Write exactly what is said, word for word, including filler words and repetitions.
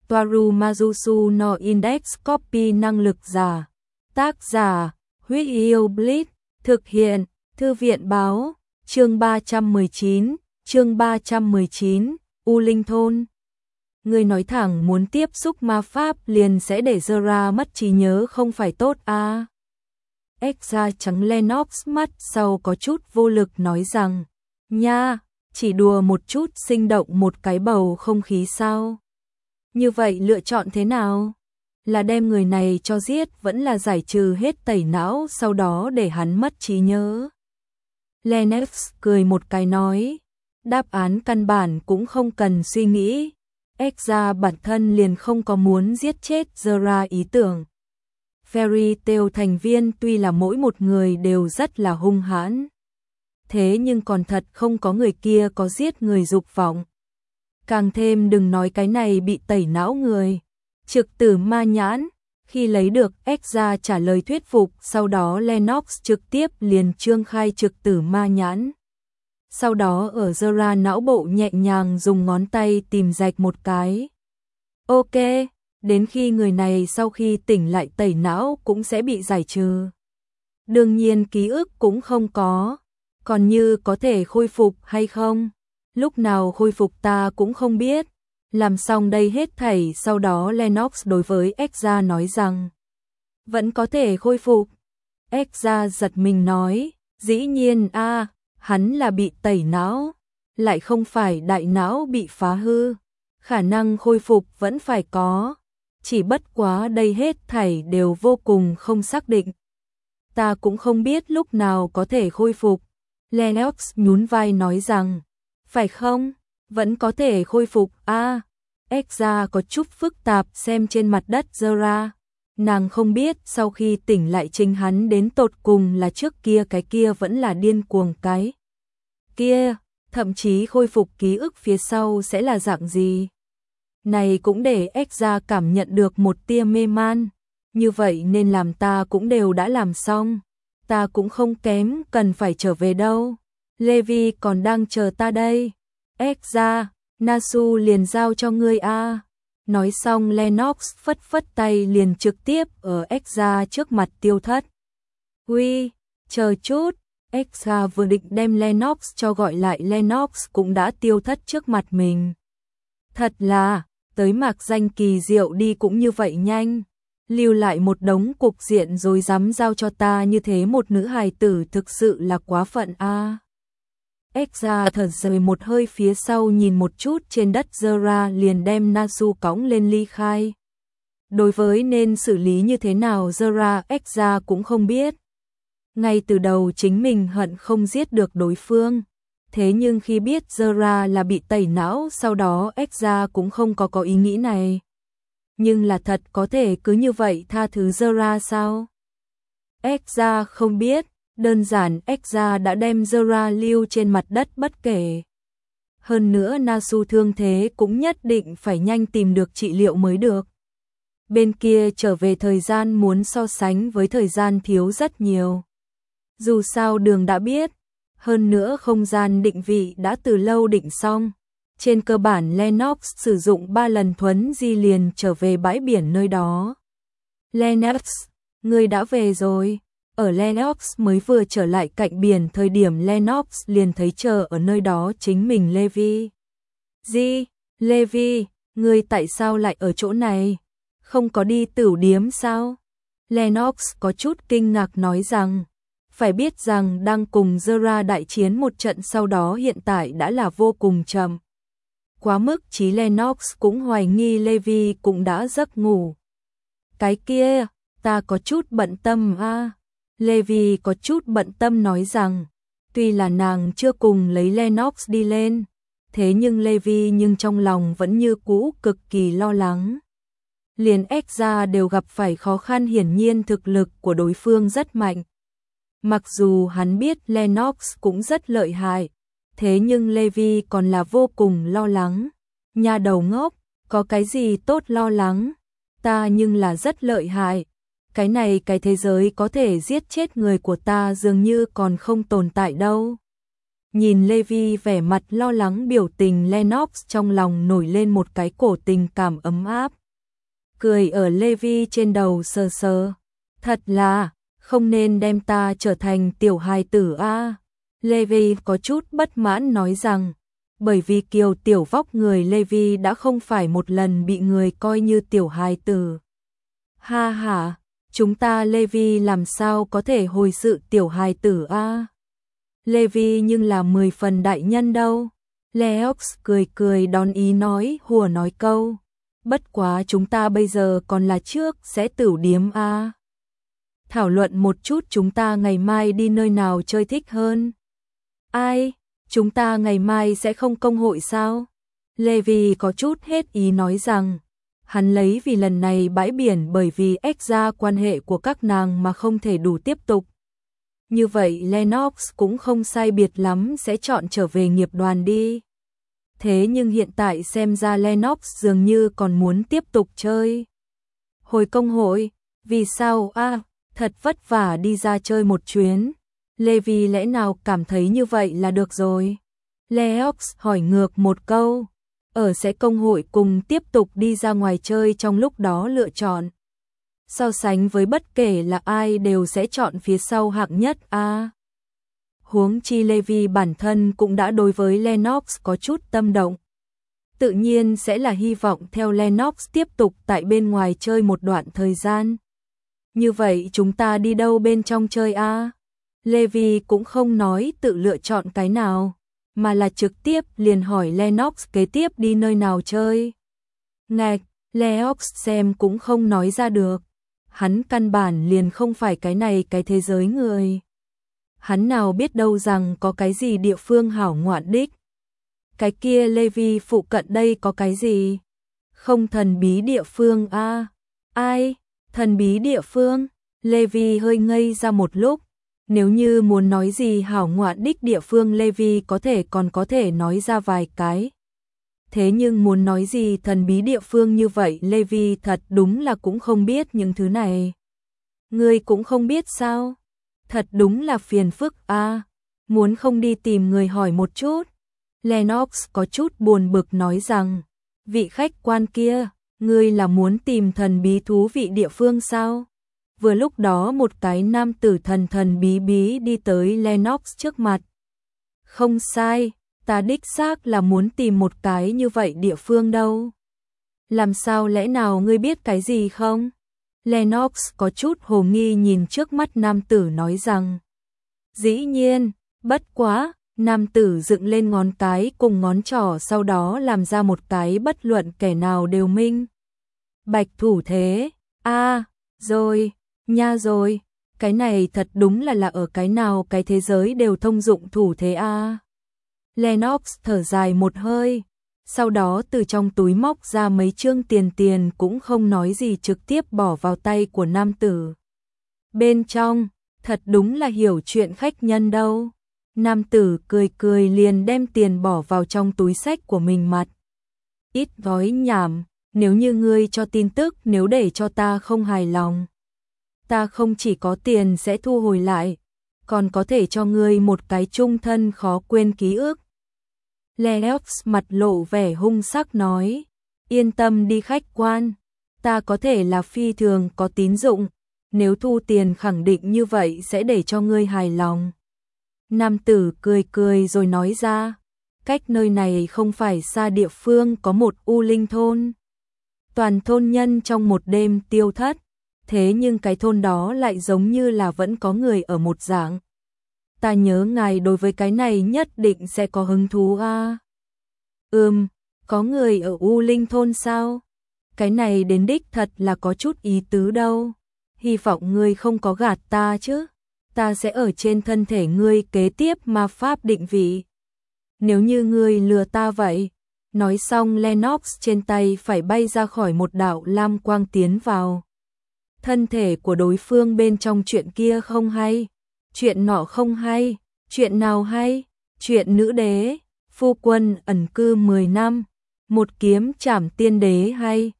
Toaru Majusu no Index Copy năng lực giả. Tác giả, Huyết Yêu Blitz, thực hiện, Thư viện báo, chương ba trăm mười chín, chương ba trăm mười chín, U Linh Thôn. Người nói thẳng muốn tiếp xúc ma pháp liền sẽ để Zora mất trí nhớ không phải tốt à. Exa trắng Lennox mắt sau có chút vô lực nói rằng, nha, chỉ đùa một chút sinh động một cái bầu không khí sao. Như vậy lựa chọn thế nào? Là đem người này cho giết vẫn là giải trừ hết tẩy não sau đó để hắn mất trí nhớ. Lennox cười một cái nói, đáp án căn bản cũng không cần suy nghĩ. Exa bản thân liền không có muốn giết chết Zora ý tưởng. Fairy Tail thành viên tuy là mỗi một người đều rất là hung hãn. Thế nhưng còn thật không có người kia có giết người dục vọng. Càng thêm đừng nói cái này bị tẩy não người. Trực tử ma nhãn, khi lấy được Exa trả lời thuyết phục, sau đó Lennox trực tiếp liền trương khai trực tử ma nhãn. Sau đó ở Zora não bộ nhẹ nhàng dùng ngón tay tìm rạch một cái. Ok, đến khi người này sau khi tỉnh lại tẩy não cũng sẽ bị giải trừ. Đương nhiên ký ức cũng không có, còn như có thể khôi phục hay không, lúc nào khôi phục ta cũng không biết. Làm xong đây hết thảy sau đó Lennox đối với Exa nói rằng, vẫn có thể khôi phục. Exa giật mình nói, dĩ nhiên a, à, hắn là bị tẩy não, lại không phải đại não bị phá hư, khả năng khôi phục vẫn phải có, chỉ bất quá đây hết thảy đều vô cùng không xác định. Ta cũng không biết lúc nào có thể khôi phục. Lennox nhún vai nói rằng, phải không, vẫn có thể khôi phục a. À, Exa có chút phức tạp xem trên mặt đất Zora. Nàng không biết sau khi tỉnh lại chính hắn đến tột cùng là trước kia cái kia vẫn là điên cuồng cái kia, thậm chí khôi phục ký ức phía sau sẽ là dạng gì. Này cũng để Exa cảm nhận được một tia mê man. Như vậy nên làm ta cũng đều đã làm xong. Ta cũng không kém cần phải trở về đâu. Levi còn đang chờ ta đây. Exa, Nasu liền giao cho ngươi a. Nói xong Lennox phất phất tay liền trực tiếp ở Exa trước mặt tiêu thất. Uy, chờ chút. Exa vừa định đem Lennox cho gọi lại, Lennox cũng đã tiêu thất trước mặt mình. Thật là, tới mạc danh kỳ diệu đi cũng như vậy nhanh. Lưu lại một đống cục diện rồi dám giao cho ta như thế một nữ hài tử thực sự là quá phận a. À. Exa thở dài một hơi phía sau nhìn một chút trên đất Zora liền đem Nasu cõng lên ly khai. Đối với nên xử lý như thế nào Zora Exa cũng không biết. Ngay từ đầu chính mình hận không giết được đối phương. Thế nhưng khi biết Zora là bị tẩy não sau đó Exa cũng không có có ý nghĩ này. Nhưng là thật có thể cứ như vậy tha thứ Zora sao? Exa không biết, đơn giản Exa đã đem Zora lưu trên mặt đất bất kể. Hơn nữa Nasu thương thế cũng nhất định phải nhanh tìm được trị liệu mới được. Bên kia trở về thời gian muốn so sánh với thời gian thiếu rất nhiều. Dù sao đường đã biết, hơn nữa không gian định vị đã từ lâu định xong. Trên cơ bản Lennox sử dụng ba lần thuấn di liền trở về bãi biển nơi đó. Lennox, ngươi đã về rồi. Ở Lennox mới vừa trở lại cạnh biển thời điểm Lennox liền thấy chờ ở nơi đó chính mình Levi. Gì? Levi, ngươi tại sao lại ở chỗ này? Không có đi tửu điếm sao? Lennox có chút kinh ngạc nói rằng, phải biết rằng đang cùng Zora đại chiến một trận sau đó hiện tại đã là vô cùng chậm. Quá mức chí Lennox cũng hoài nghi Levi cũng đã giấc ngủ. Cái kia, ta có chút bận tâm a. À. Levi có chút bận tâm nói rằng, tuy là nàng chưa cùng lấy Lennox đi lên, thế nhưng Levi nhưng trong lòng vẫn như cũ cực kỳ lo lắng. Liền Exa đều gặp phải khó khăn, hiển nhiên thực lực của đối phương rất mạnh. Mặc dù hắn biết Lennox cũng rất lợi hại, thế nhưng Levi còn là vô cùng lo lắng. Nhà đầu ngốc, có cái gì tốt lo lắng? Ta nhưng là rất lợi hại. Cái này cái thế giới có thể giết chết người của ta dường như còn không tồn tại đâu. Nhìn Levi vẻ mặt lo lắng biểu tình Lennox trong lòng nổi lên một cái cổ tình cảm ấm áp. Cười ở Levi trên đầu sờ sờ. Thật là, không nên đem ta trở thành tiểu hài tử a. Levi có chút bất mãn nói rằng, bởi vì kiều tiểu vóc người Levi đã không phải một lần bị người coi như tiểu hài tử. Ha ha, chúng ta Levi làm sao có thể hồi sự tiểu hài tử a? Levi nhưng là mười phần đại nhân đâu. Leox cười cười đón ý nói hùa nói câu. Bất quá chúng ta bây giờ còn là trước sẽ tửu điếm a. Thảo luận một chút chúng ta ngày mai đi nơi nào chơi thích hơn. Ai? Chúng ta ngày mai sẽ không công hội sao? Levi có chút hết ý nói rằng, hắn lấy vì lần này bãi biển bởi vì ếch ra quan hệ của các nàng mà không thể đủ tiếp tục. Như vậy Lennox cũng không sai biệt lắm sẽ chọn trở về nghiệp đoàn đi. Thế nhưng hiện tại xem ra Lennox dường như còn muốn tiếp tục chơi. Hồi công hội, vì sao a? À, thật vất vả đi ra chơi một chuyến. Levi lẽ nào cảm thấy như vậy là được rồi? Leox hỏi ngược một câu. Ở sẽ công hội cùng tiếp tục đi ra ngoài chơi trong lúc đó lựa chọn. So sánh với bất kể là ai đều sẽ chọn phía sau hạng nhất a. À, huống chi Levi bản thân cũng đã đối với Lennox có chút tâm động. Tự nhiên sẽ là hy vọng theo Lennox tiếp tục tại bên ngoài chơi một đoạn thời gian. Như vậy chúng ta đi đâu bên trong chơi a? À? Levi cũng không nói tự lựa chọn cái nào, mà là trực tiếp liền hỏi Lennox kế tiếp đi nơi nào chơi. Ngạch, Leox xem cũng không nói ra được. Hắn căn bản liền không phải cái này cái thế giới người. Hắn nào biết đâu rằng có cái gì địa phương hảo ngoạn đích. Cái kia Levi phụ cận đây có cái gì? Không thần bí địa phương a? À? Ai? Thần bí địa phương? Levi hơi ngây ra một lúc. Nếu như muốn nói gì hảo ngoạn đích địa phương Levi có thể còn có thể nói ra vài cái. Thế nhưng muốn nói gì thần bí địa phương như vậy Levi thật đúng là cũng không biết những thứ này. Ngươi cũng không biết sao? Thật đúng là phiền phức a. À, muốn không đi tìm người hỏi một chút. Lennox có chút buồn bực nói rằng, vị khách quan kia, ngươi là muốn tìm thần bí thú vị địa phương sao? Vừa lúc đó một cái nam tử thần thần bí bí đi tới Lennox trước mặt. Không sai, ta đích xác là muốn tìm một cái như vậy địa phương đâu. Làm sao lẽ nào ngươi biết cái gì không? Lennox có chút hồ nghi nhìn trước mắt nam tử nói rằng. Dĩ nhiên, bất quá, nam tử dựng lên ngón cái cùng ngón trỏ sau đó làm ra một cái bất luận kẻ nào đều minh. Bạch thủ thế, a à, rồi, nha rồi, cái này thật đúng là là ở cái nào cái thế giới đều thông dụng thủ thế a. À. Lennox thở dài một hơi, sau đó từ trong túi móc ra mấy trương tiền tiền cũng không nói gì trực tiếp bỏ vào tay của nam tử. Bên trong, thật đúng là hiểu chuyện khách nhân đâu. Nam tử cười cười liền đem tiền bỏ vào trong túi xách của mình mặt. Ít nói nhảm, nếu như ngươi cho tin tức nếu để cho ta không hài lòng. Ta không chỉ có tiền sẽ thu hồi lại, còn có thể cho ngươi một cái chung thân khó quên ký ức. Leox mặt lộ vẻ hung sắc nói, yên tâm đi khách quan, ta có thể là phi thường có tín dụng, nếu thu tiền khẳng định như vậy sẽ để cho ngươi hài lòng. Nam tử cười cười rồi nói ra, cách nơi này không phải xa địa phương có một u linh thôn. Toàn thôn nhân trong một đêm tiêu thất, thế nhưng cái thôn đó lại giống như là vẫn có người ở một dạng. Ta nhớ ngài đối với cái này nhất định sẽ có hứng thú a. À? Ừm, có người ở U Linh thôn sao? Cái này đến đích thật là có chút ý tứ đâu. Hy vọng ngươi không có gạt ta chứ. Ta sẽ ở trên thân thể ngươi kế tiếp ma pháp định vị. Nếu như ngươi lừa ta vậy. Nói xong Lennox trên tay phải bay ra khỏi một đạo lam quang tiến vào. Thân thể của đối phương bên trong chuyện kia không hay. Chuyện nọ không hay, chuyện nào hay, chuyện nữ đế, phu quân ẩn cư mười năm, một kiếm trảm tiên đế hay,